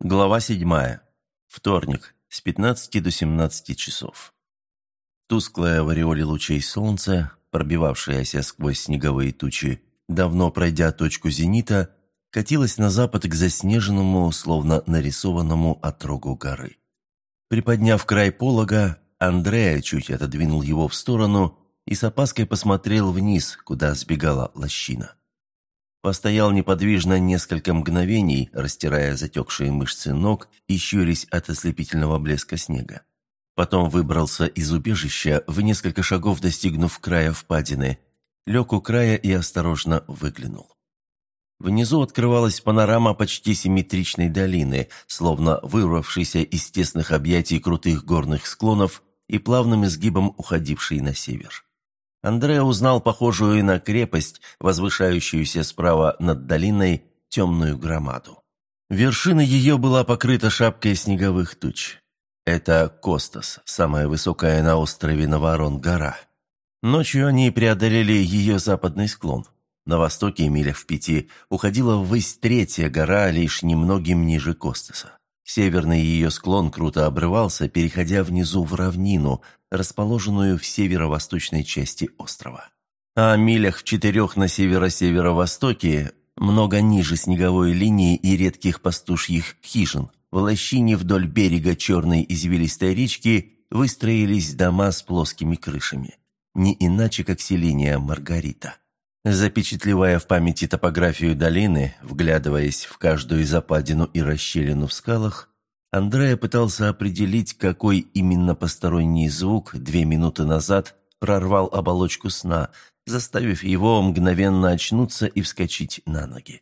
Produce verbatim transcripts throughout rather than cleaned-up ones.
Глава седьмая. Вторник. С пятнадцати до семнадцати часов. Тусклое в ореоле лучей солнца, пробивавшееся сквозь снеговые тучи, давно пройдя точку зенита, катилось на запад к заснеженному, словно нарисованному отрогу горы. Приподняв край полога, Андреа чуть отодвинул его в сторону и с опаской посмотрел вниз, куда сбегала лощина. Постоял неподвижно несколько мгновений, растирая затекшие мышцы ног и щурясь от ослепительного блеска снега. Потом выбрался из убежища, в несколько шагов достигнув края впадины, лег у края и осторожно выглянул. Внизу открывалась панорама почти симметричной долины, словно вырвавшейся из тесных объятий крутых горных склонов и плавным изгибом уходившей на север. Андреа узнал похожую на крепость, возвышающуюся справа над долиной, темную громаду. Вершина ее была покрыта шапкой снеговых туч. Это Костас, самая высокая на острове Наварон гора. Ночью они преодолели ее западный склон. На востоке, милях в пяти, уходила ввысь третья гора, лишь немногим ниже Костаса. Северный ее склон круто обрывался, переходя внизу в равнину, расположенную в северо-восточной части острова. А милях в четырех на северо-северо-востоке, много ниже снеговой линии и редких пастушьих хижин, в лощине вдоль берега черной извилистой речки выстроились дома с плоскими крышами. Не иначе, как селение Маргарита. Запечатлевая в памяти топографию долины, вглядываясь в каждую западину и расщелину в скалах, Андреа пытался определить, какой именно посторонний звук две минуты назад прорвал оболочку сна, заставив его мгновенно очнуться и вскочить на ноги.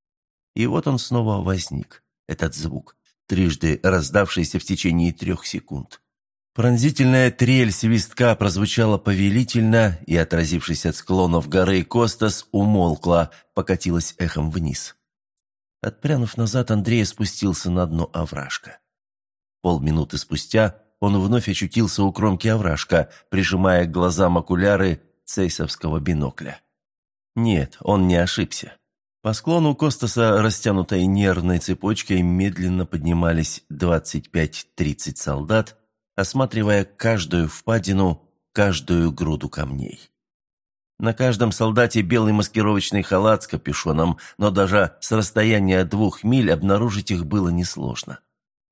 И вот он снова возник, этот звук, трижды раздавшийся в течение трех секунд. Пронзительная трель свистка прозвучала повелительно и, отразившись от склонов горы Костас, умолкла, покатилась эхом вниз. Отпрянув назад, Андрей спустился на дно овражка. Полминуты спустя он вновь очутился у кромки овражка, прижимая к глазам окуляры цейсовского бинокля. Нет, он не ошибся. По склону Костаса, растянутой нервной цепочкой, медленно поднимались двадцать пять-тридцать солдат, осматривая каждую впадину, каждую груду камней. На каждом солдате белый маскировочный халат с капюшоном, но даже с расстояния двух миль обнаружить их было несложно.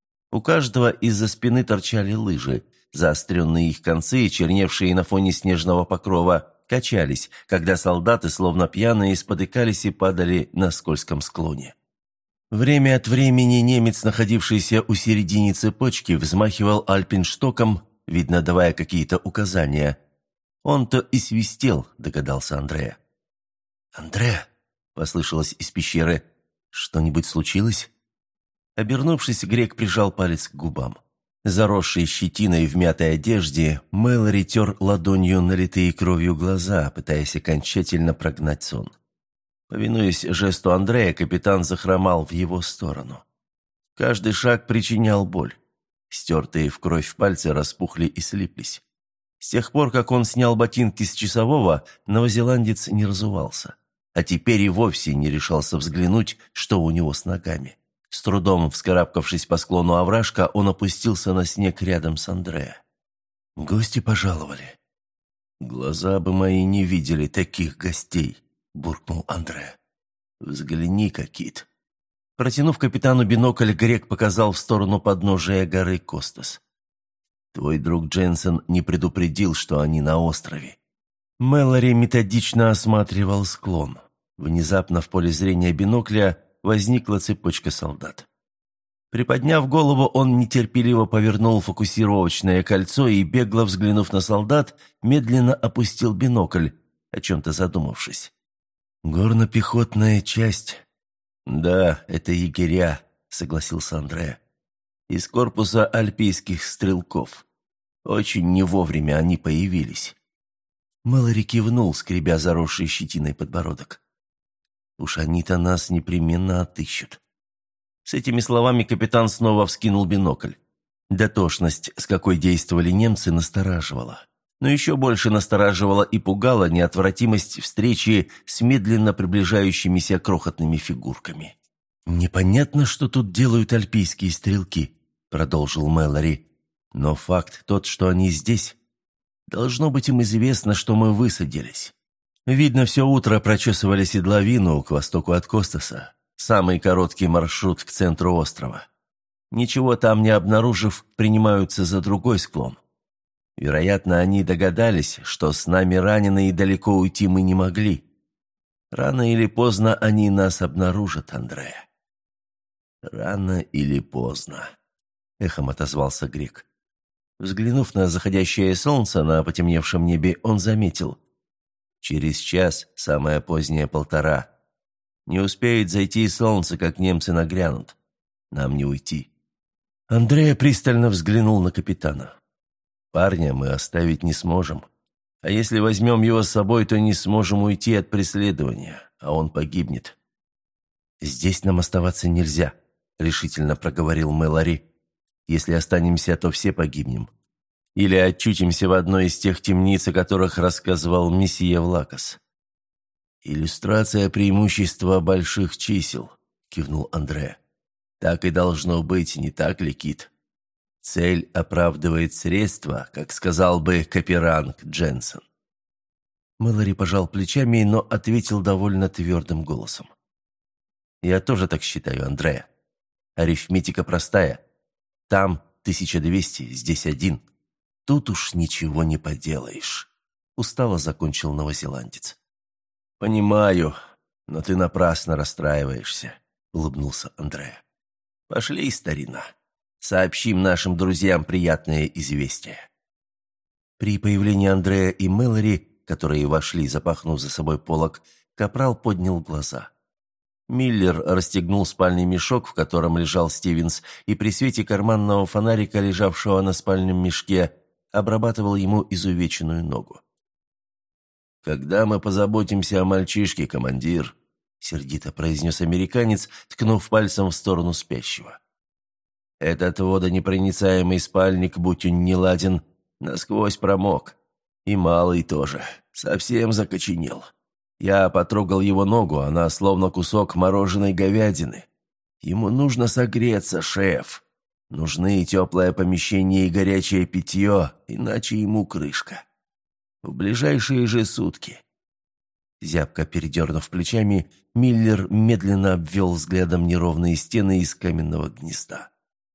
У каждого из-за спины торчали лыжи, заостренные их концы, черневшие на фоне снежного покрова, качались, когда солдаты, словно пьяные, спотыкались и падали на скользком склоне. Время от времени немец, находившийся у середины цепочки, взмахивал альпинштоком, видно, давая какие-то указания. Он-то и свистел, догадался Андреа. «Андреа!» – послышалось из пещеры. «Что-нибудь случилось?» Обернувшись, грек прижал палец к губам. Заросший щетиной в мятой одежде, Мэлори тер ладонью налитые кровью глаза, пытаясь окончательно прогнать сон. Повинуясь жесту Андрея, капитан захромал в его сторону. Каждый шаг причинял боль. Стертые в кровь пальцы распухли и слиплись. С тех пор, как он снял ботинки с часового, новозеландец не разувался. А теперь и вовсе не решался взглянуть, что у него с ногами. С трудом вскарабкавшись по склону овражка, он опустился на снег рядом с Андреа. «Гости пожаловали». «Глаза бы мои не видели таких гостей», — буркнул Андреа. «Взгляни-ка, Кит». Протянув капитану бинокль, грек показал в сторону подножия горы Костас. «Твой друг Дженсен не предупредил, что они на острове». Мэлори методично осматривал склон. Внезапно в поле зрения бинокля возникла цепочка солдат. Приподняв голову, он нетерпеливо повернул фокусировочное кольцо и, бегло взглянув на солдат, медленно опустил бинокль, о чем-то задумавшись. «Горно-пехотная часть». «Да, это егеря», — согласился Андреа. «Из корпуса альпийских стрелков. Очень не вовремя они появились». Мэлори кивнул, скребя заросший щетиной подбородок. «Уж они-то нас непременно отыщут». С этими словами капитан снова вскинул бинокль. Дотошность, с какой действовали немцы, настораживала. Но еще больше настораживала и пугала неотвратимость встречи с медленно приближающимися крохотными фигурками. «Непонятно, что тут делают альпийские стрелки», — продолжил Мэлори. «Но факт тот, что они здесь. Должно быть, им известно, что мы высадились. Видно, все утро прочесывали седловину к востоку от Костаса, самый короткий маршрут к центру острова. Ничего там не обнаружив, принимаются за другой склон. Вероятно, они догадались, что с нами ранены и далеко уйти мы не могли. Рано или поздно они нас обнаружат, Андреа». «Рано или поздно», — эхом отозвался Грек. Взглянув на заходящее солнце на потемневшем небе, он заметил: «Через час, самое позднее полтора. Не успеет зайти солнце, как немцы нагрянут. Нам не уйти». Андреа пристально взглянул на капитана. «Парня мы оставить не сможем. А если возьмем его с собой, то не сможем уйти от преследования, а он погибнет». «Здесь нам оставаться нельзя», — решительно проговорил Мэлори. «Если останемся, то все погибнем. Или очутимся в одной из тех темниц, о которых рассказывал месье Влакос». «Иллюстрация преимущества больших чисел», — кивнул Андреа. «Так и должно быть, не так ли, Кит? Цель оправдывает средства, как сказал бы Каперанг Дженсен». Мэлори пожал плечами, но ответил довольно твердым голосом. «Я тоже так считаю, Андреа. Арифметика простая. Там тысяча двести, здесь один. Тут уж ничего не поделаешь», — устало закончил новозеландец. «Понимаю, но ты напрасно расстраиваешься», — улыбнулся Андреа. «Пошли, старина. Сообщим нашим друзьям приятное известие». При появлении Андреа и Мэлори, которые вошли, запахнув за собой полог, капрал поднял глаза. Миллер расстегнул спальный мешок, в котором лежал Стивенс, и при свете карманного фонарика, лежавшего на спальном мешке, обрабатывал ему изувеченную ногу. «Когда мы позаботимся о мальчишке, командир?» — сердито произнес американец, ткнув пальцем в сторону спящего. «Этот водонепроницаемый спальник, будь он неладен, насквозь промок. И малый тоже. Совсем закоченел. Я потрогал его ногу, она словно кусок мороженой говядины. Ему нужно согреться, шеф. Нужны теплое помещение и горячее питье, иначе ему крышка. В ближайшие же сутки». Зябко передернув плечами, Миллер медленно обвел взглядом неровные стены из каменного гнезда.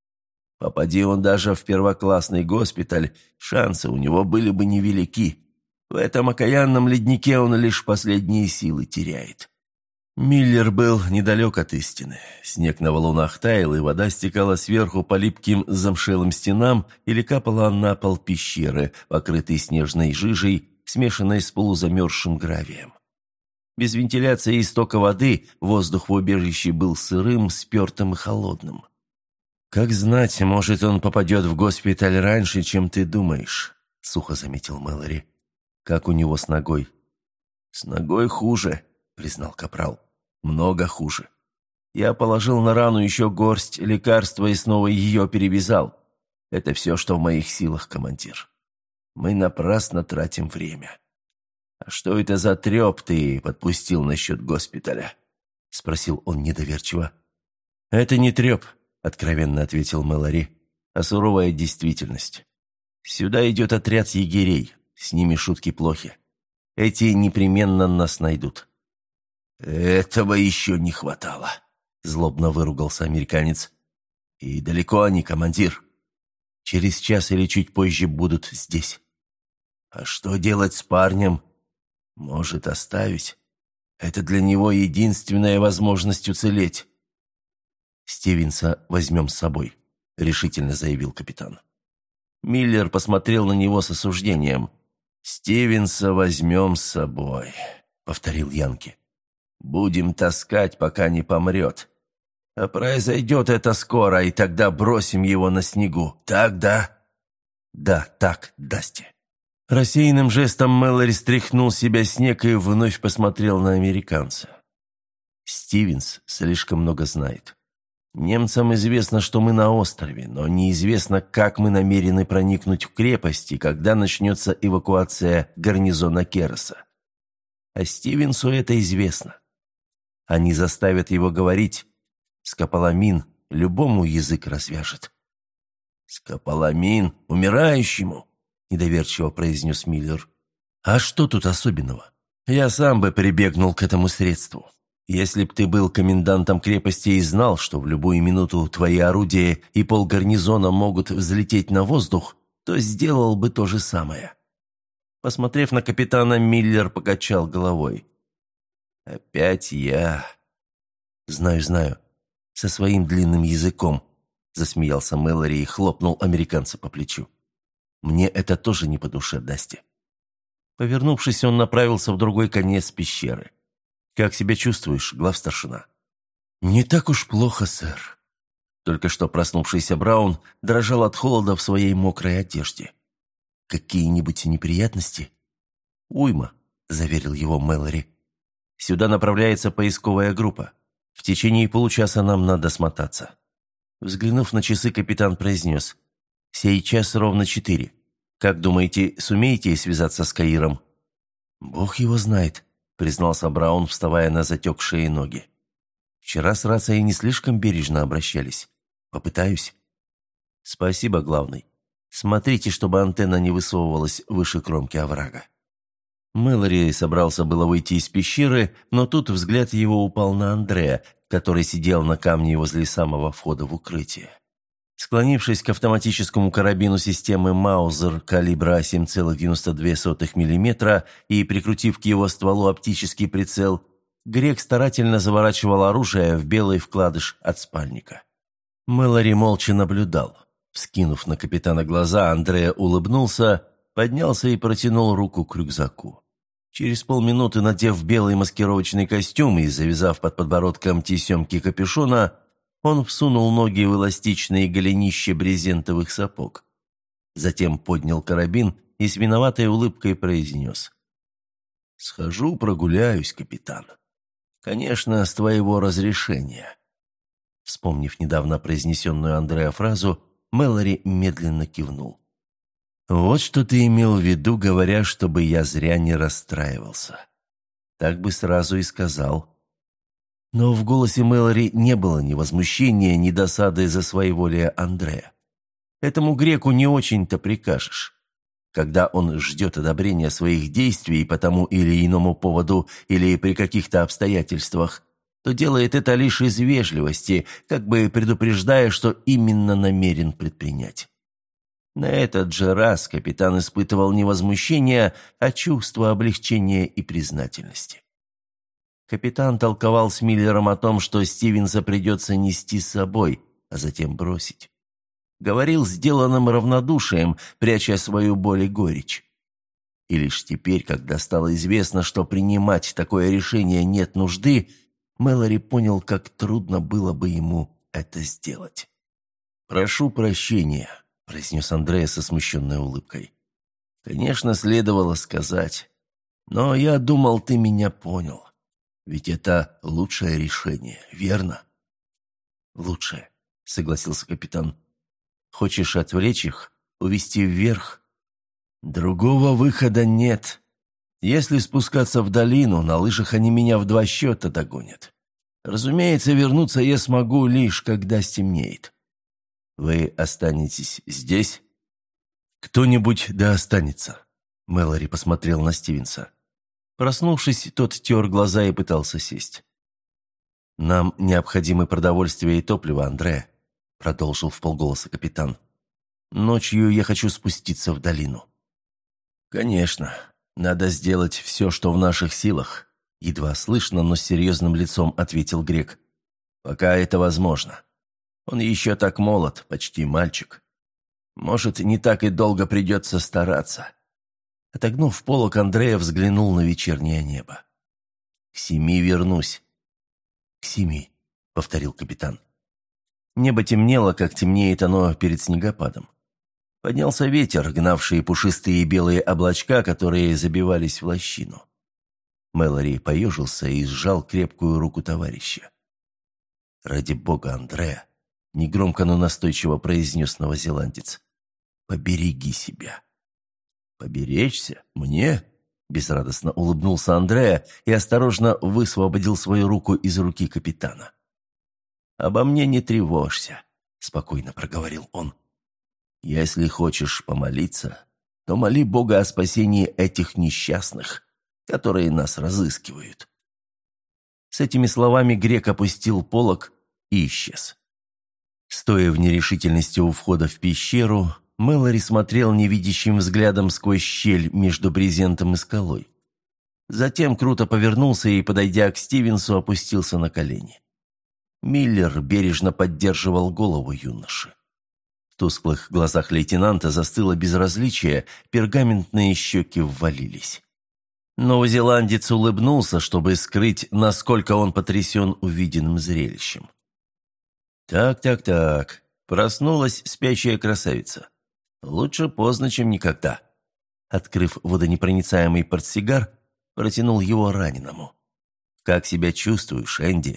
Попади он даже в первоклассный госпиталь, шансы у него были бы невелики. В этом окаянном леднике он лишь последние силы теряет. Миллер был недалек от истины. Снег на валунах таял, и вода стекала сверху по липким замшелым стенам или капала на пол пещеры, покрытой снежной жижей, смешанной с полузамерзшим гравием. Без вентиляции и стока воды воздух в убежище был сырым, спертым и холодным. «Как знать, может, он попадет в госпиталь раньше, чем ты думаешь», — сухо заметил Мэлори. «Как у него с ногой?» «С ногой хуже», — признал капрал. «Много хуже. Я положил на рану еще горсть лекарства и снова ее перевязал. Это все, что в моих силах, командир. Мы напрасно тратим время». «А что это за треп ты подпустил насчет госпиталя?» — спросил он недоверчиво. «Это не треп», — откровенно ответил Мэлори, — «а суровая действительность. Сюда идет отряд егерей, с ними шутки плохи. Эти непременно нас найдут». «Этого еще не хватало», — злобно выругался американец. «И далеко они, командир?» «Через час или чуть позже будут здесь». «А что делать с парнем?» «Может, оставить? Это для него единственная возможность уцелеть». «Стивенса возьмем с собой», — решительно заявил капитан. Миллер посмотрел на него с осуждением. «Стивенса возьмем с собой», — повторил Янки. «Будем таскать, пока не помрет. А произойдет это скоро, и тогда бросим его на снегу. Так, да?» «Да, так, Дасти». Рассеянным жестом Мэлори стряхнул с себя снег и вновь посмотрел на американца. «Стивенс слишком много знает. Немцам известно, что мы на острове, но неизвестно, как мы намерены проникнуть в крепость и когда начнется эвакуация гарнизона Кероса. А Стивенсу это известно. Они заставят его говорить, Скополамин любому язык развяжет». «Скополамин умирающему?» – недоверчиво произнес Миллер. «А что тут особенного? Я сам бы прибегнул к этому средству. Если б ты был комендантом крепости и знал, что в любую минуту твои орудия и полгарнизона могут взлететь на воздух, то сделал бы то же самое». Посмотрев на капитана, Миллер покачал головой. «Опять я...» «Знаю, знаю. Со своим длинным языком», — засмеялся Мэлори и хлопнул американца по плечу. «Мне это тоже не по душе, Дасти». Повернувшись, он направился в другой конец пещеры. «Как себя чувствуешь, главстаршина?» «Не так уж плохо, сэр». Только что проснувшийся Браун дрожал от холода в своей мокрой одежде. «Какие-нибудь неприятности?» «Уйма», — заверил его Мэлори. «Сюда направляется поисковая группа. В течение получаса нам надо смотаться». Взглянув на часы, капитан произнес: «Сейчас ровно четыре. Как думаете, сумеете связаться с Каиром?» «Бог его знает», — признался Браун, вставая на затекшие ноги. «Вчера с рацией не слишком бережно обращались. Попытаюсь». «Спасибо, главный. Смотрите, чтобы антенна не высовывалась выше кромки оврага». Мэлори собрался было выйти из пещеры, но тут взгляд его упал на Андрея, который сидел на камне возле самого входа в укрытие. Склонившись к автоматическому карабину системы Маузер калибра семь целых девяносто две сотых миллиметра и прикрутив к его стволу оптический прицел, грек старательно заворачивал оружие в белый вкладыш от спальника. Мэлори молча наблюдал. Вскинув на капитана глаза, Андрея улыбнулся, поднялся и протянул руку к рюкзаку. Через полминуты, надев белый маскировочный костюм и завязав под подбородком тесемки капюшона, он всунул ноги в эластичные голенища брезентовых сапог. Затем поднял карабин и с виноватой улыбкой произнес: «Схожу прогуляюсь, капитан. Конечно, с твоего разрешения». Вспомнив недавно произнесенную Андреа фразу, Мэлори медленно кивнул. «Вот что ты имел в виду, говоря, чтобы я зря не расстраивался. Так бы сразу и сказал». Но в голосе Мэлори не было ни возмущения, ни досады за своеволие Андрея. Этому греку не очень-то прикажешь. Когда он ждет одобрения своих действий по тому или иному поводу или при каких-то обстоятельствах, то делает это лишь из вежливости, как бы предупреждая, что именно намерен предпринять. На этот же раз капитан испытывал не возмущение, а чувство облегчения и признательности. Капитан толковал с Миллером о том, что Стивенса придется нести с собой, а затем бросить. Говорил сделанным равнодушием, пряча свою боль и горечь. И лишь теперь, когда стало известно, что принимать такое решение нет нужды, Мэлори понял, как трудно было бы ему это сделать. «Прошу прощения», — произнес Андреа со смущенной улыбкой. «Конечно, следовало сказать. Но я думал, ты меня понял. Ведь это лучшее решение, верно?» «Лучшее», — согласился капитан. «Хочешь отвлечь их, увести вверх?» «Другого выхода нет. Если спускаться в долину, на лыжах они меня в два счета догонят. Разумеется, вернуться я смогу лишь, когда стемнеет. Вы останетесь здесь?» «Кто-нибудь да останется», — Мэлори посмотрел на Стивенса. Проснувшись, тот тер глаза и пытался сесть. «Нам необходимы продовольствие и топливо, Андреа», — продолжил вполголоса капитан. «Ночью я хочу спуститься в долину». «Конечно, надо сделать все, что в наших силах», — едва слышно, но с серьезным лицом ответил грек. «Пока это возможно. Он еще так молод, почти мальчик. Может, не так и долго придется стараться». Отогнув полок, Андреа взглянул на вечернее небо. «К семи вернусь». «К семи», — повторил капитан. Небо темнело, как темнеет оно перед снегопадом. Поднялся ветер, гнавший пушистые белые облачка, которые забивались в лощину. Мэлори поежился и сжал крепкую руку товарища. «Ради бога, Андреа», — негромко, но настойчиво произнес новозеландец, — «побереги себя». «Поберечься? Мне?» – безрадостно улыбнулся Андреа и осторожно высвободил свою руку из руки капитана. «Обо мне не тревожься», — спокойно проговорил он. «Если хочешь помолиться, то моли Бога о спасении этих несчастных, которые нас разыскивают». С этими словами грек опустил полог и исчез. Стоя в нерешительности у входа в пещеру, Мэлори смотрел невидящим взглядом сквозь щель между брезентом и скалой. Затем круто повернулся и, подойдя к Стивенсу, опустился на колени. Миллер бережно поддерживал голову юноши. В тусклых глазах лейтенанта застыло безразличие, пергаментные щеки ввалились. Новозеландец улыбнулся, чтобы скрыть, насколько он потрясен увиденным зрелищем. «Так-так-так, проснулась спящая красавица. Лучше поздно, чем никогда». Открыв водонепроницаемый портсигар, протянул его раненому. «Как себя чувствуешь, Энди?»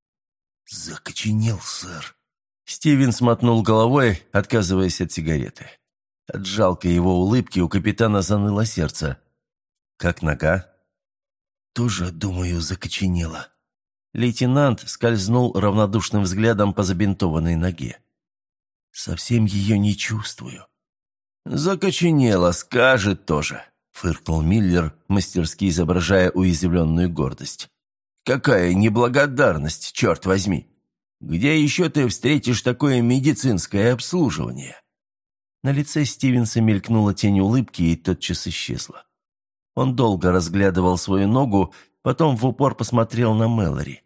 «Закоченел, сэр». Стивен смотнул головой, отказываясь от сигареты. От жалкой его улыбки у капитана заныло сердце. «Как нога?» «Тоже, думаю, закоченела». Лейтенант скользнул равнодушным взглядом по забинтованной ноге. «Совсем ее не чувствую». «Закоченела, скажет тоже», — фыркнул Миллер, мастерски изображая уязвленную гордость. «Какая неблагодарность, черт возьми! Где еще ты встретишь такое медицинское обслуживание?» На лице Стивенса мелькнула тень улыбки и тотчас исчезла. Он долго разглядывал свою ногу, потом в упор посмотрел на Мэлори.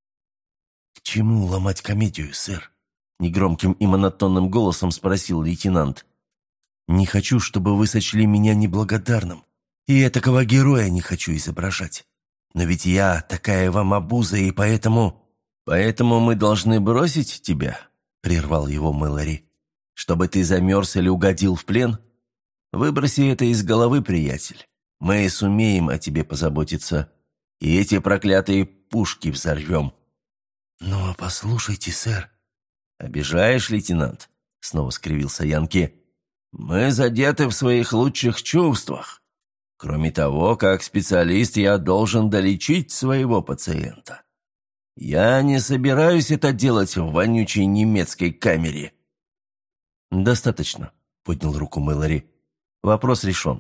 «К чему ломать комедию, сэр?» — негромким и монотонным голосом спросил лейтенант. «Не хочу, чтобы вы сочли меня неблагодарным, и этакого героя не хочу изображать. Но ведь я такая вам обуза, и поэтому...» «Поэтому мы должны бросить тебя?» — прервал его Мэлори. «Чтобы ты замерз или угодил в плен? Выброси это из головы, приятель. Мы сумеем о тебе позаботиться, и эти проклятые пушки взорвем». «Ну, послушайте, сэр». «Обижаешь, лейтенант?» — снова скривился Янки. «Мы задеты в своих лучших чувствах. Кроме того, как специалист я должен долечить своего пациента. Я не собираюсь это делать в вонючей немецкой камере». «Достаточно», — поднял руку Мэлори. «Вопрос решен».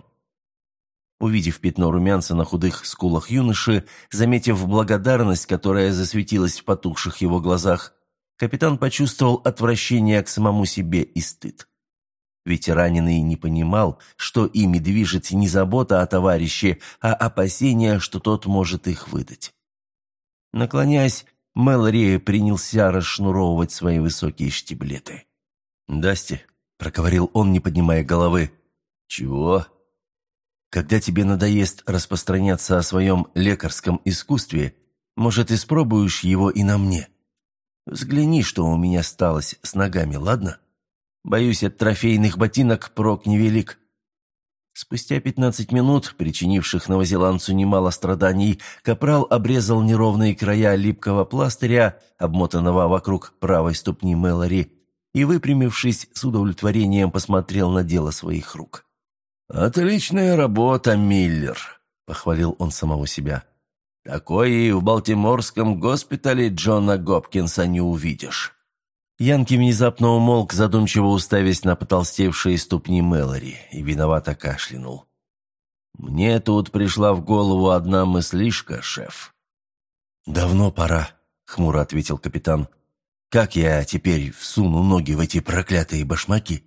Увидев пятно румянца на худых скулах юноши, заметив благодарность, которая засветилась в потухших его глазах, капитан почувствовал отвращение к самому себе и стыд. Ведь раненый не понимал, что ими движет не забота о товарище, а опасение, что тот может их выдать. Наклоняясь, Мэлори принялся расшнуровывать свои высокие штиблеты. «Дасти», — проговорил он, не поднимая головы. «Чего?» «Когда тебе надоест распространяться о своем лекарском искусстве, может, испробуешь его и на мне? Взгляни, что у меня сталось с ногами, ладно? Боюсь, от трофейных ботинок прок невелик». Спустя пятнадцать минут, причинивших новозеландцу немало страданий, капрал обрезал неровные края липкого пластыря, обмотанного вокруг правой ступни Мэлори, и, выпрямившись, с удовлетворением посмотрел на дело своих рук. «Отличная работа, Миллер», — похвалил он самого себя. «Такое и в Балтиморском госпитале Джона Гопкинса не увидишь». Янки внезапно умолк, задумчиво уставясь на потолстевшие ступни Мэлори, и виновато кашлянул. «Мне тут пришла в голову одна мыслишка, шеф». «Давно пора», — хмуро ответил капитан. «Как я теперь всуну ноги в эти проклятые башмаки?»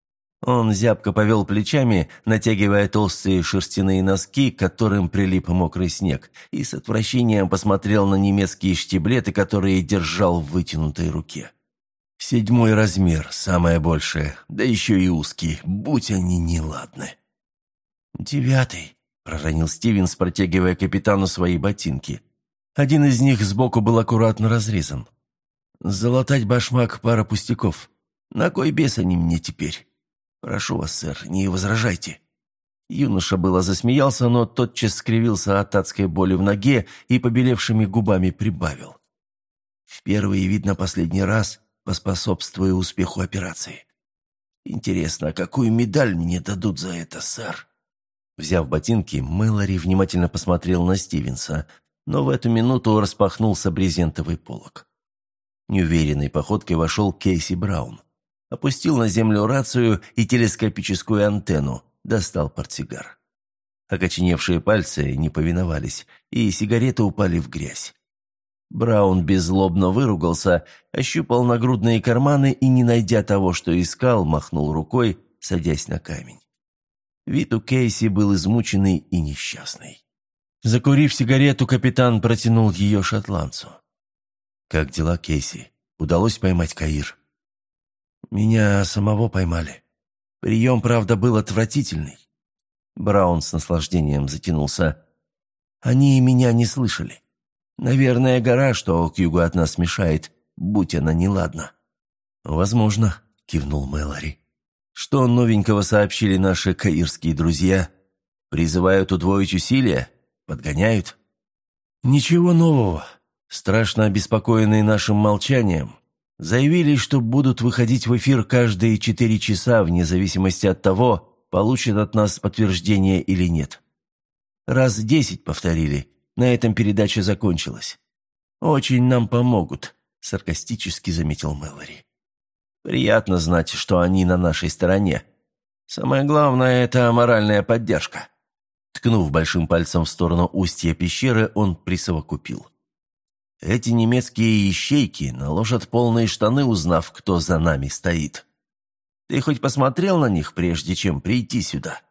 Он зябко повел плечами, натягивая толстые шерстяные носки, к которым прилип мокрый снег, и с отвращением посмотрел на немецкие штиблеты, которые держал в вытянутой руке. «Седьмой размер, самое большее, да еще и узкий, будь они неладны». «Девятый», — проронил Стивенс, протягивая капитану свои ботинки. Один из них сбоку был аккуратно разрезан. «Залатать башмак — пара пустяков. На кой бес они мне теперь? Прошу вас, сэр, не возражайте». Юноша было засмеялся, но тотчас скривился от адской боли в ноге и побелевшими губами прибавил. «В первый и, видно, последний раз поспособствую успеху операции. Интересно, какую медаль мне дадут за это, сэр?» Взяв ботинки, Мэлори внимательно посмотрел на Стивенса, но в эту минуту распахнулся брезентовый полог. Неуверенной походкой вошел Кейси Браун. Опустил на землю рацию и телескопическую антенну, достал портсигар. Окоченевшие пальцы не повиновались, и сигареты упали в грязь. Браун беззлобно выругался, ощупал нагрудные карманы и, не найдя того, что искал, махнул рукой, садясь на камень. Вид у Кейси был измученный и несчастный. Закурив сигарету, капитан протянул ее шотландцу. «Как дела, Кейси? Удалось поймать Каир?» «Меня самого поймали. Прием, правда, был отвратительный». Браун с наслаждением затянулся. «Они меня не слышали. Наверное, гора, что к югу от нас мешает, будь она неладна». «Возможно», — кивнул Мэлори. «Что новенького сообщили наши каирские друзья? Призывают удвоить усилия? Подгоняют?» «Ничего нового. Страшно обеспокоенные нашим молчанием. Заявили, что будут выходить в эфир каждые четыре часа, вне зависимости от того, получат от нас подтверждение или нет. Раз десять повторили, на этом передача закончилась. Очень нам помогут», — саркастически заметил Мэлори. «Приятно знать, что они на нашей стороне. Самое главное — это моральная поддержка». Ткнув большим пальцем в сторону устья пещеры, он присовокупил. «Эти немецкие ищейки наложат полные штаны, узнав, кто за нами стоит. Ты хоть посмотрел на них, прежде чем прийти сюда?»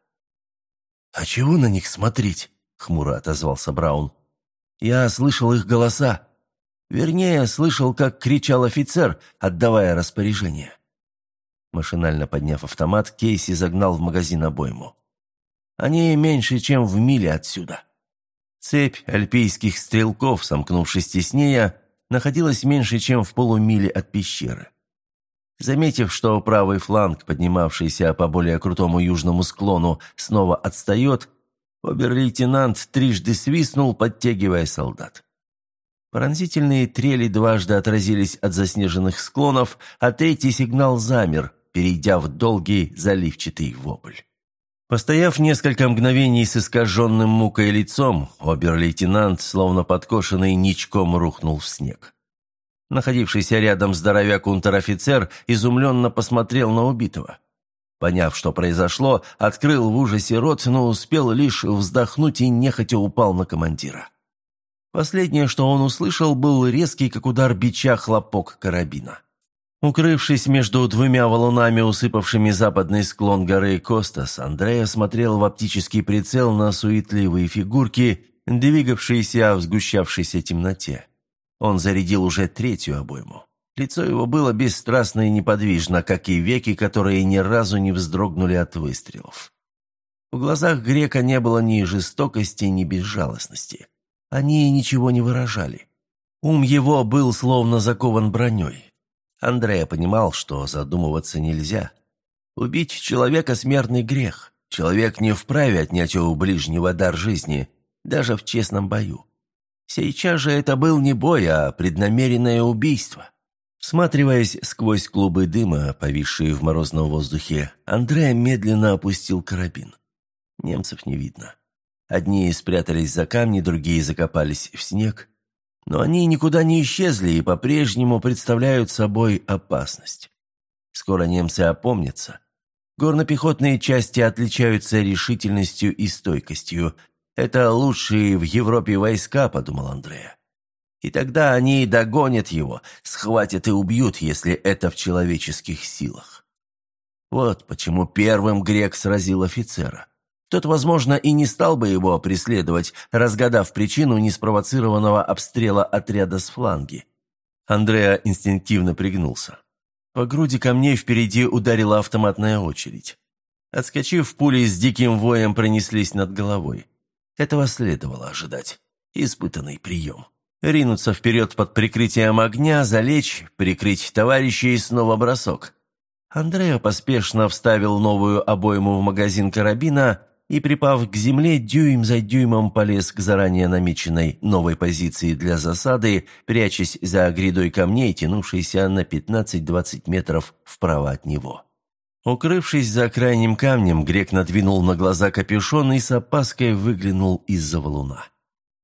«А чего на них смотреть?» — хмуро отозвался Браун. «Я слышал их голоса. Вернее, слышал, как кричал офицер, отдавая распоряжение». Машинально подняв автомат, Кейси загнал в магазин обойму. «Они меньше, чем в миле отсюда». Цепь альпийских стрелков, сомкнувшись теснее, находилась меньше, чем в полумиле от пещеры. Заметив, что правый фланг, поднимавшийся по более крутому южному склону, снова отстает, обер-лейтенант трижды свистнул, подтягивая солдат. Пронзительные трели дважды отразились от заснеженных склонов, а третий сигнал замер, перейдя в долгий заливчатый вопль. Постояв несколько мгновений с искаженным мукой лицом, обер-лейтенант, словно подкошенный, ничком рухнул в снег. Находившийся рядом здоровяк унтер-офицер изумленно посмотрел на убитого. Поняв, что произошло, открыл в ужасе рот, но успел лишь вздохнуть и нехотя упал на командира. Последнее, что он услышал, был резкий, как удар бича, хлопок карабина. Укрывшись между двумя валунами, усыпавшими западный склон горы Костас, Андреа смотрел в оптический прицел на суетливые фигурки, двигавшиеся в сгущавшейся темноте. Он зарядил уже третью обойму. Лицо его было бесстрастно и неподвижно, как и веки, которые ни разу не вздрогнули от выстрелов. В глазах грека не было ни жестокости, ни безжалостности. Они ничего не выражали. Ум его был словно закован броней. Андреа понимал, что задумываться нельзя. Убить человека – смертный грех. Человек не вправе отнять у ближнего дар жизни, даже в честном бою. Сейчас же это был не бой, а преднамеренное убийство. Всматриваясь сквозь клубы дыма, повисшие в морозном воздухе, Андреа медленно опустил карабин. Немцев не видно. Одни спрятались за камни, другие закопались в снег. Но они никуда не исчезли и по-прежнему представляют собой опасность. Скоро немцы опомнятся. Горно-пехотные части отличаются решительностью и стойкостью. Это лучшие в Европе войска, подумал Андреа. И тогда они догонят его, схватят и убьют, если это в человеческих силах. Вот почему первым грек сразил офицера. Тот, возможно, и не стал бы его преследовать, разгадав причину неспровоцированного обстрела отряда с фланги. Андреа инстинктивно пригнулся. По груди камней впереди ударила автоматная очередь. Отскочив, пули с диким воем пронеслись над головой. Этого следовало ожидать. Испытанный прием. Ринуться вперед под прикрытием огня, залечь, прикрыть товарищей и снова бросок. Андреа поспешно вставил новую обойму в магазин карабина и, припав к земле, дюйм за дюймом полез к заранее намеченной новой позиции для засады, прячась за грядой камней, тянувшейся на пятнадцать-двадцать метров вправо от него. Укрывшись за крайним камнем, грек надвинул на глаза капюшон и с опаской выглянул из-за валуна.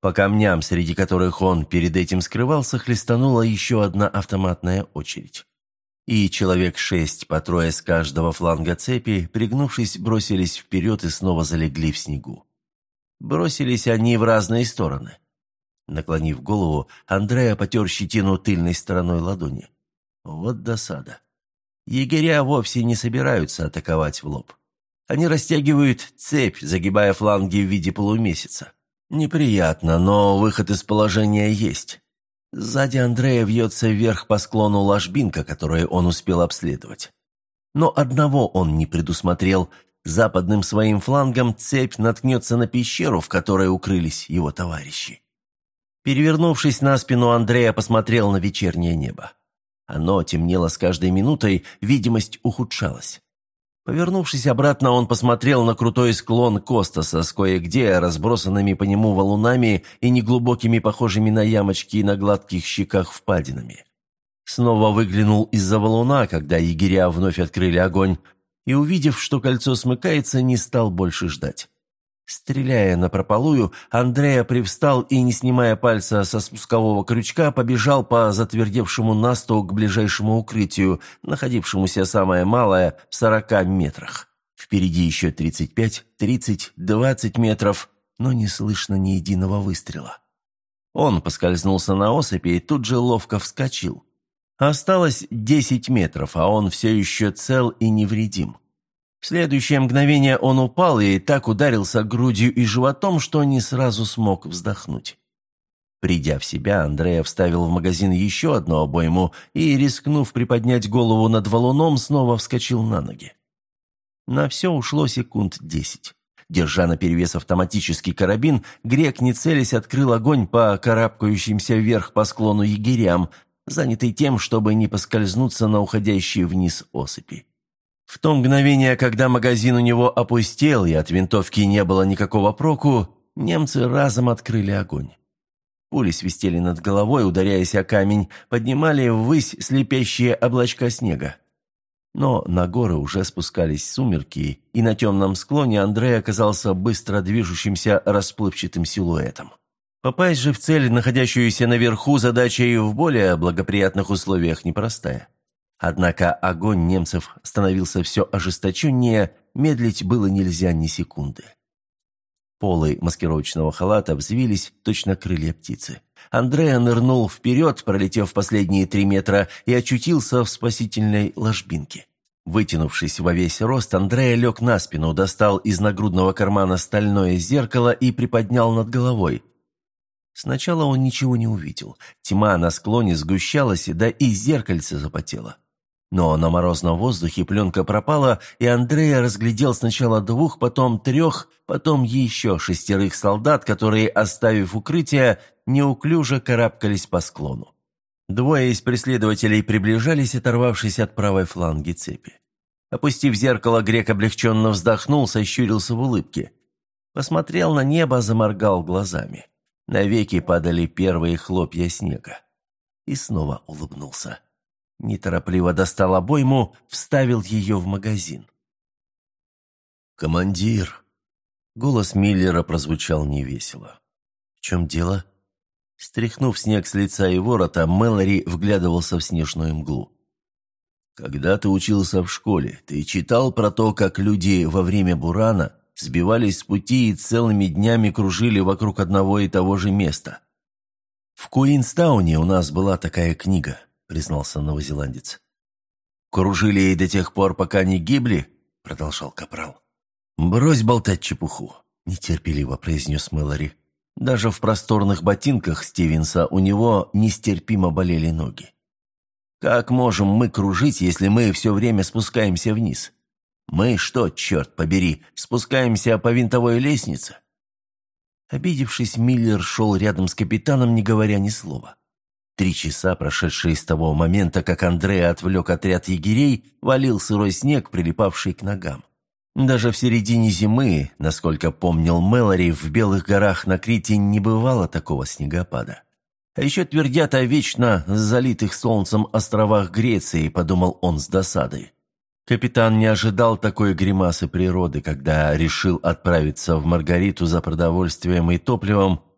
По камням, среди которых он перед этим скрывался, хлестанула еще одна автоматная очередь. И человек шесть, по трое с каждого фланга цепи, пригнувшись, бросились вперед и снова залегли в снегу. Бросились они в разные стороны. Наклонив голову, Андреа потер щетину тыльной стороной ладони. Вот досада. Егеря вовсе не собираются атаковать в лоб. Они растягивают цепь, загибая фланги в виде полумесяца. Неприятно, но выход из положения есть. Сзади Андрея вьется вверх по склону ложбинка, которую он успел обследовать. Но одного он не предусмотрел. Западным своим флангом цепь наткнется на пещеру, в которой укрылись его товарищи. Перевернувшись на спину, Андрея посмотрел на вечернее небо. Оно темнело с каждой минутой, видимость ухудшалась. Повернувшись обратно, он посмотрел на крутой склон Костаса с кое-где разбросанными по нему валунами и неглубокими, похожими на ямочки на гладких щеках впадинами. Снова выглянул из-за валуна, когда егеря вновь открыли огонь, и, увидев, что кольцо смыкается, не стал больше ждать. Стреляя напропалую, Андреа привстал и, не снимая пальца со спускового крючка, побежал по затвердевшему насту к ближайшему укрытию, находившемуся самое малое в сорока метрах. Впереди еще тридцать пять, тридцать, двадцать метров, но не слышно ни единого выстрела. Он поскользнулся на осыпи и тут же ловко вскочил. Осталось десять метров, а он все еще цел и невредим. В следующее мгновение он упал и так ударился грудью и животом, что не сразу смог вздохнуть. Придя в себя, Андреа вставил в магазин еще одну обойму и, рискнув приподнять голову над валуном, снова вскочил на ноги. На все ушло секунд десять. Держа наперевес автоматический карабин, грек, не целясь, открыл огонь по карабкающимся вверх по склону егерям, занятый тем, чтобы не поскользнуться на уходящей вниз осыпи. В то мгновение, когда магазин у него опустел и от винтовки не было никакого проку, немцы разом открыли огонь. Пули свистели над головой, ударяясь о камень, поднимали ввысь слепящие облачка снега. Но на горы уже спускались сумерки, и на темном склоне Андрей оказался быстро движущимся расплывчатым силуэтом. Попасть же в цель, находящуюся наверху, задача и в более благоприятных условиях непростая. Однако огонь немцев становился все ожесточеннее, медлить было нельзя ни секунды. Полы маскировочного халата взвились, точно крылья птицы. Андреа нырнул вперед, пролетев последние три метра, и очутился в спасительной ложбинке. Вытянувшись во весь рост, Андреа лег на спину, достал из нагрудного кармана стальное зеркало и приподнял над головой. Сначала он ничего не увидел. Тьма на склоне сгущалась, да и зеркальце запотело. Но на морозном воздухе пленка пропала, и Андреа разглядел сначала двух, потом трех, потом еще шестерых солдат, которые, оставив укрытие, неуклюже карабкались по склону. Двое из преследователей приближались, оторвавшись от правой фланги цепи. Опустив зеркало, грек облегченно вздохнул, сощурился в улыбке. Посмотрел на небо, заморгал глазами. Навеки падали первые хлопья снега. И снова улыбнулся. Неторопливо достал обойму, вставил ее в магазин. «Командир!» Голос Миллера прозвучал невесело. «В чем дело?» Стряхнув снег с лица и ворота, Мэлори вглядывался в снежную мглу. «Когда ты учился в школе, ты читал про то, как люди во время бурана сбивались с пути и целыми днями кружили вокруг одного и того же места. В Куинстауне у нас была такая книга», — признался новозеландец. «Кружили и до тех пор, пока не гибли?» — продолжал капрал. «Брось болтать чепуху», — нетерпеливо произнес Мэлори. Даже в просторных ботинках Стивенса у него нестерпимо болели ноги. «Как можем мы кружить, если мы все время спускаемся вниз? Мы что, черт побери, спускаемся по винтовой лестнице?» Обидевшись, Миллер шел рядом с капитаном, не говоря ни слова. Три часа, прошедшие с того момента, как Андреа отвлек отряд егерей, валил сырой снег, прилипавший к ногам. Даже в середине зимы, насколько помнил Мэлори, в Белых горах на Крите не бывало такого снегопада. А еще твердят о вечно залитых солнцем островах Греции, подумал он с досадой. Капитан не ожидал такой гримасы природы, когда решил отправиться в Маргариту за продовольствием и топливом,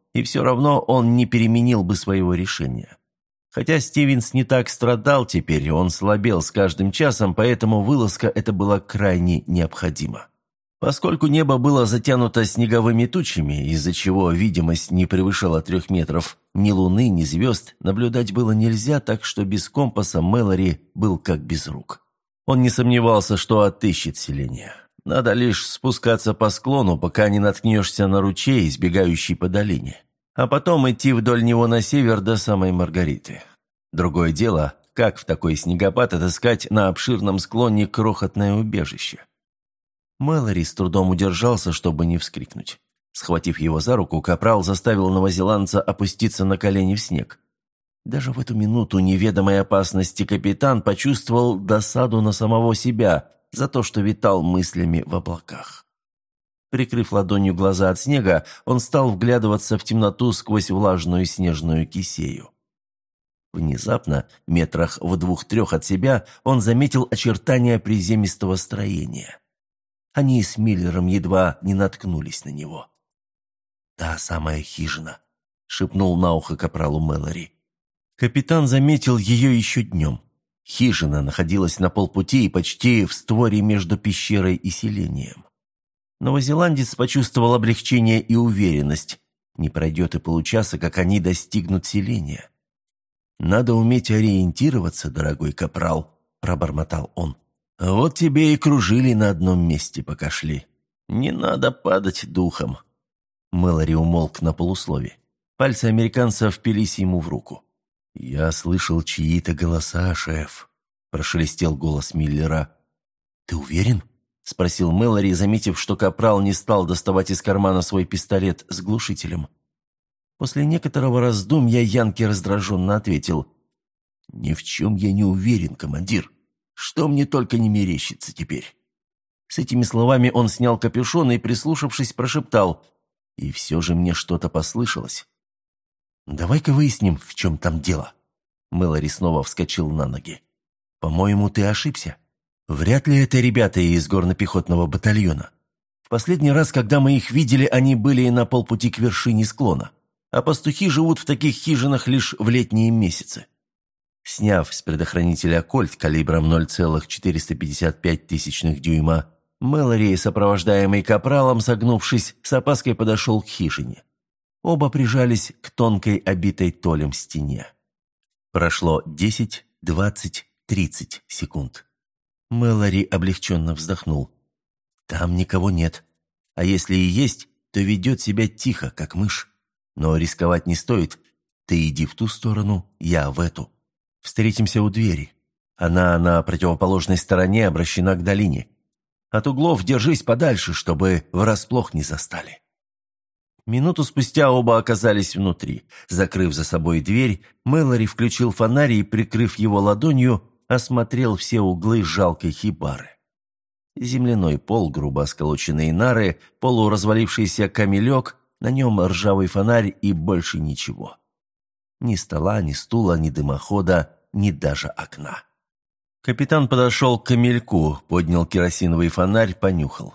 и все равно он не переменил бы своего решения. Хотя Стивенс не так страдал теперь, он слабел с каждым часом, поэтому вылазка эта была крайне необходима. Поскольку небо было затянуто снеговыми тучами, из-за чего видимость не превышала трех метров, ни луны, ни звезд наблюдать было нельзя, так что без компаса Мэлори был как без рук. Он не сомневался, что отыщет селение. Надо лишь спускаться по склону, пока не наткнешься на ручей, сбегающий по долине, а потом идти вдоль него на север до самой Маргариты. Другое дело, как в такой снегопад отыскать на обширном склоне крохотное убежище. Мэлори с трудом удержался, чтобы не вскрикнуть. Схватив его за руку, капрал заставил новозеландца опуститься на колени в снег. Даже в эту минуту неведомой опасности капитан почувствовал досаду на самого себя за то, что витал мыслями в облаках. Прикрыв ладонью глаза от снега, он стал вглядываться в темноту сквозь влажную снежную кисею. Внезапно, метрах в двух-трех от себя, он заметил очертания приземистого строения. Они с Миллером едва не наткнулись на него. «Та самая хижина», — шепнул на ухо капралу Мэлори. Капитан заметил ее еще днем. Хижина находилась на полпути и почти в створе между пещерой и селением. Новозеландец почувствовал облегчение и уверенность. Не пройдет и получаса, как они достигнут селения. «Надо уметь ориентироваться, дорогой капрал», — пробормотал он. «Вот тебе и кружили на одном месте, пока шли. Не надо падать духом». Мэлори умолк на полуслове. Пальцы американца впились ему в руку. «Я слышал чьи-то голоса, шеф», — прошелестел голос Миллера. «Ты уверен?» — спросил Мэлори, заметив, что капрал не стал доставать из кармана свой пистолет с глушителем. После некоторого раздумья Янки раздраженно ответил: «Ни в чем я не уверен, командир. Что мне только не мерещится теперь». С этими словами он снял капюшон и, прислушавшись, прошептал: «И все же мне что-то послышалось». «Давай-ка выясним, в чем там дело». Мэлори снова вскочил на ноги. «По-моему, ты ошибся. Вряд ли это ребята из горно-пехотного батальона. В последний раз, когда мы их видели, они были на полпути к вершине склона, а пастухи живут в таких хижинах лишь в летние месяцы». Сняв с предохранителя кольт калибром ноль целых четыреста пятьдесят пять тысячных дюйма, Мэлори, сопровождаемый капралом, согнувшись, с опаской подошел к хижине. Оба прижались к тонкой, обитой толем стене. Прошло десять, двадцать, тридцать секунд. Мэлори облегченно вздохнул. «Там никого нет. А если и есть, то ведет себя тихо, как мышь. Но рисковать не стоит. Ты иди в ту сторону, я в эту. Встретимся у двери. Она на противоположной стороне обращена к долине. От углов держись подальше, чтобы врасплох не застали». Минуту спустя оба оказались внутри. Закрыв за собой дверь, Мэлори включил фонарь и, прикрыв его ладонью, осмотрел все углы жалкой хибары. Земляной пол, грубо сколоченные нары, полуразвалившийся камелек, на нем ржавый фонарь и больше ничего. Ни стола, ни стула, ни дымохода, ни даже окна. Капитан подошел к камельку, поднял керосиновый фонарь, понюхал.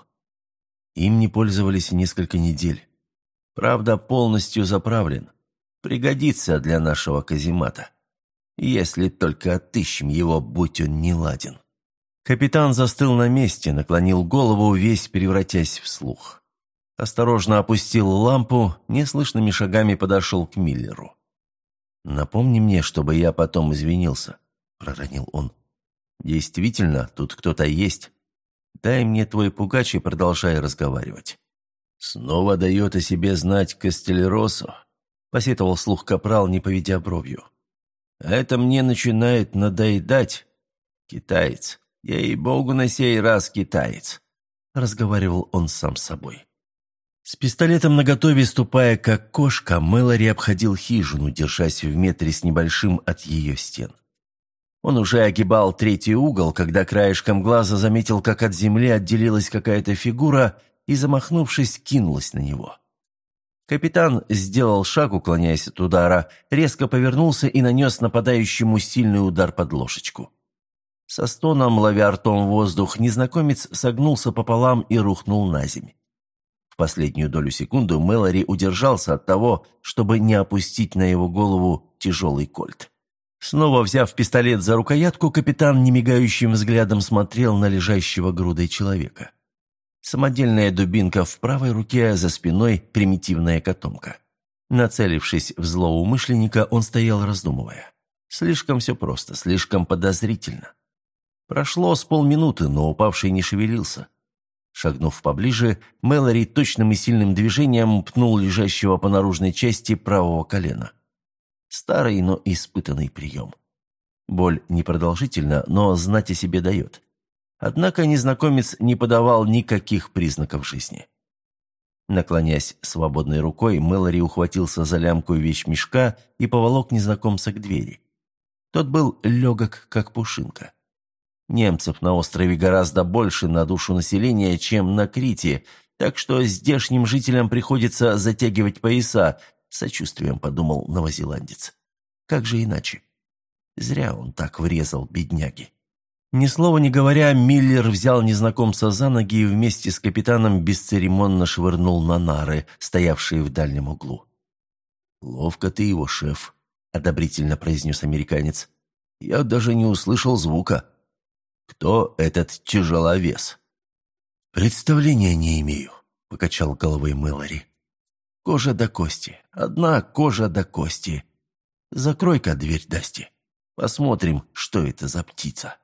Им не пользовались несколько недель. Правда, полностью заправлен. Пригодится для нашего каземата. Если только отыщем его, будь он неладен. Капитан застыл на месте, наклонил голову, весь превратясь в слух. Осторожно опустил лампу, неслышными шагами подошел к Миллеру. «Напомни мне, чтобы я потом извинился», — проронил он. «Действительно, тут кто-то есть. Дай мне твой пугач и продолжай разговаривать». «Снова дает о себе знать Кастельросо», — посетовал слух капрал, не поведя бровью. «Это мне начинает надоедать. Китаец. Ей-богу, на сей раз китаец», — разговаривал он сам с собой. С пистолетом наготове, ступая как кошка, Мэлори обходил хижину, держась в метре с небольшим от ее стен. Он уже огибал третий угол, когда краешком глаза заметил, как от земли отделилась какая-то фигура и, замахнувшись, кинулась на него. Капитан сделал шаг, уклоняясь от удара, резко повернулся и нанес нападающему сильный удар под ложечку. Со стоном, ловя ртом воздух, незнакомец согнулся пополам и рухнул на земь. В последнюю долю секунды Мэлори удержался от того, чтобы не опустить на его голову тяжелый кольт. Снова взяв пистолет за рукоятку, капитан немигающим взглядом смотрел на лежащего грудой человека. Самодельная дубинка в правой руке, за спиной примитивная котомка. Нацелившись в злоумышленника, он стоял, раздумывая. Слишком все просто, слишком подозрительно. Прошло с полминуты, но упавший не шевелился. Шагнув поближе, Мэлори точным и сильным движением пнул лежащего по наружной части правого колена. Старый, но испытанный прием. Боль непродолжительна, но знать о себе дает. Однако незнакомец не подавал никаких признаков жизни. Наклонясь свободной рукой, Мэлори ухватился за лямку вещмешка и поволок незнакомца к двери. Тот был легок, как пушинка. Немцев на острове гораздо больше на душу населения, чем на Крите, так что здешним жителям приходится затягивать пояса, с сочувствием подумал новозеландец. Как же иначе? Зря он так врезал бедняги. Ни слова не говоря, Миллер взял незнакомца за ноги и вместе с капитаном бесцеремонно швырнул на нары, стоявшие в дальнем углу. «Ловко ты его, шеф», — одобрительно произнес американец. «Я даже не услышал звука. Кто этот тяжеловес?» «Представления не имею», — покачал головой Мэлори. «Кожа до кости. Одна кожа до кости. Закрой-ка дверь, Дасти. Посмотрим, что это за птица».